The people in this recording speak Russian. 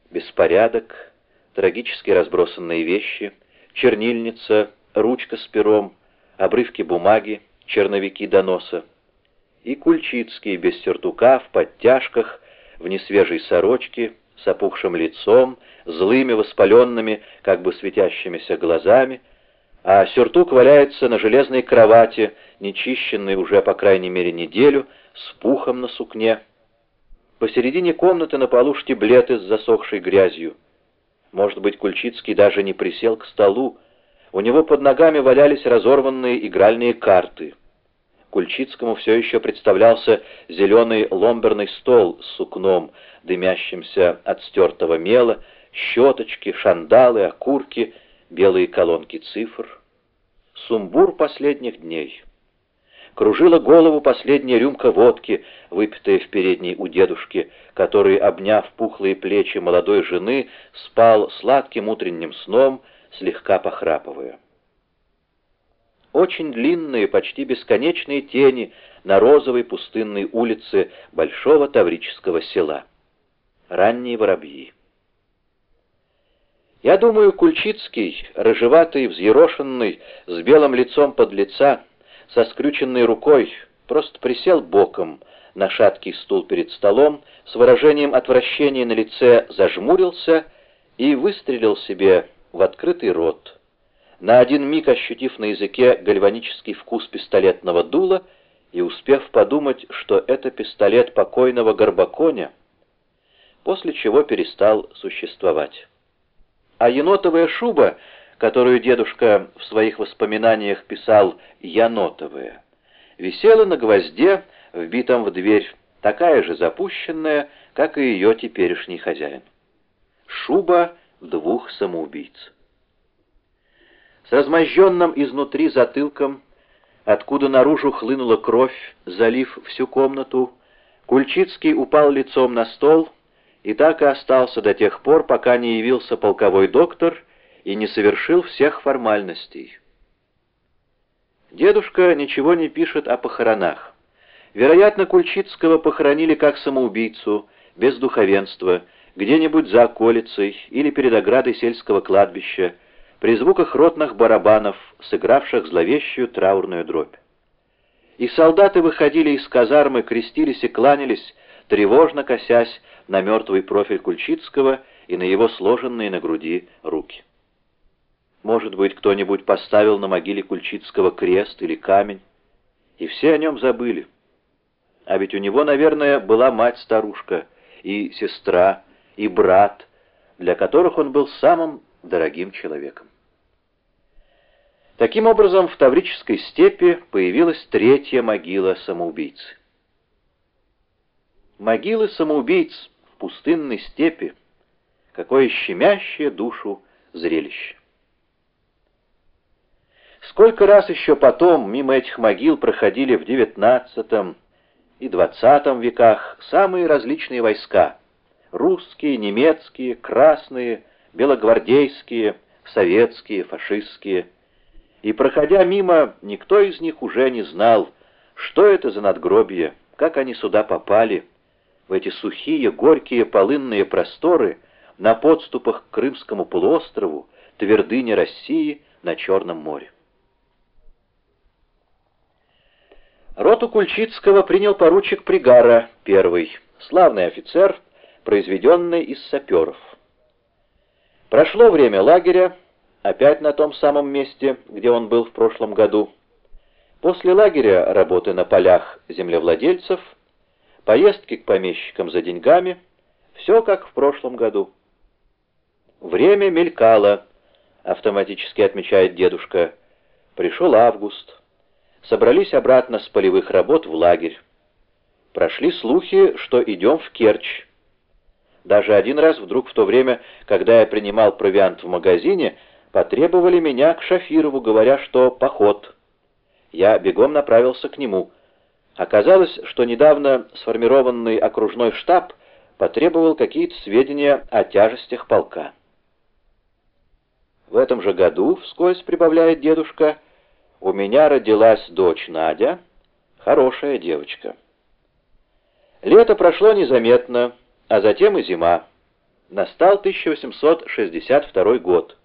Беспорядок, трагически разбросанные вещи, чернильница, ручка с пером, обрывки бумаги, черновики доноса. И Кульчицкий без сюртука, в подтяжках, в несвежей сорочке, с опухшим лицом, злыми, воспаленными, как бы светящимися глазами, а сюртук валяется на железной кровати, нечищенной уже, по крайней мере, неделю, с пухом на сукне. Посередине комнаты на полу штиблеты с засохшей грязью. Может быть, Кульчицкий даже не присел к столу. У него под ногами валялись разорванные игральные карты. Кульчицкому все еще представлялся зеленый ломберный стол с сукном, дымящимся от стертого мела, щеточки, шандалы, окурки, белые колонки цифр. Сумбур последних дней. Кружила голову последняя рюмка водки, выпитая в передней у дедушки, который, обняв пухлые плечи молодой жены, спал сладким утренним сном, слегка похрапывая. Очень длинные, почти бесконечные тени на розовой пустынной улице большого таврического села. Ранние воробьи. Я думаю, Кульчицкий, рыжеватый, взъерошенный, с белым лицом подлеца, со скрюченной рукой, просто присел боком на шаткий стул перед столом, с выражением отвращения на лице зажмурился и выстрелил себе в открытый рот, на один миг ощутив на языке гальванический вкус пистолетного дула и успев подумать, что это пистолет покойного Горбаконя, после чего перестал существовать. А енотовая шуба, которую дедушка в своих воспоминаниях писал «янотовая», висела на гвозде, вбитом в дверь, такая же запущенная, как и ее теперешний хозяин. Шуба двух самоубийц. С размозженным изнутри затылком, откуда наружу хлынула кровь, залив всю комнату, Кульчицкий упал лицом на стол и так и остался до тех пор, пока не явился полковой доктор и не совершил всех формальностей. Дедушка ничего не пишет о похоронах. Вероятно, Кульчицкого похоронили как самоубийцу, без духовенства, где-нибудь за околицей или перед оградой сельского кладбища, при звуках ротных барабанов, сыгравших зловещую траурную дробь. И солдаты выходили из казармы, крестились и кланялись, тревожно косясь на мертвый профиль Кульчицкого и на его сложенные на груди руки. Может быть, кто-нибудь поставил на могиле Кульчицкого крест или камень, и все о нем забыли. А ведь у него, наверное, была мать-старушка, и сестра, и брат, для которых он был самым дорогим человеком. Таким образом, в Таврической степи появилась третья могила самоубийцы. Могилы самоубийц в пустынной степи — какое щемящее душу зрелище! Сколько раз еще потом мимо этих могил проходили в XIX и XX веках самые различные войска — русские, немецкие, красные, белогвардейские, советские, фашистские. И, проходя мимо, никто из них уже не знал, что это за надгробие, как они сюда попали, в эти сухие, горькие полынные просторы на подступах к Крымскому полуострову, твердыне России на Черном море. Роту Кульчицкого принял поручик Пригара, первый, славный офицер, произведенный из саперов. Прошло время лагеря, опять на том самом месте, где он был в прошлом году. После лагеря работы на полях землевладельцев, поездки к помещикам за деньгами, все как в прошлом году. Время мелькало, автоматически отмечает дедушка. Пришел август. Собрались обратно с полевых работ в лагерь. Прошли слухи, что идем в Керчь. Даже один раз вдруг в то время, когда я принимал провиант в магазине, потребовали меня к Шафирову, говоря, что поход. Я бегом направился к нему. Оказалось, что недавно сформированный окружной штаб потребовал какие-то сведения о тяжестях полка. В этом же году, вскользь прибавляет дедушка, у меня родилась дочь Надя, хорошая девочка. Лето прошло незаметно, а затем и зима. Настал 1862 год.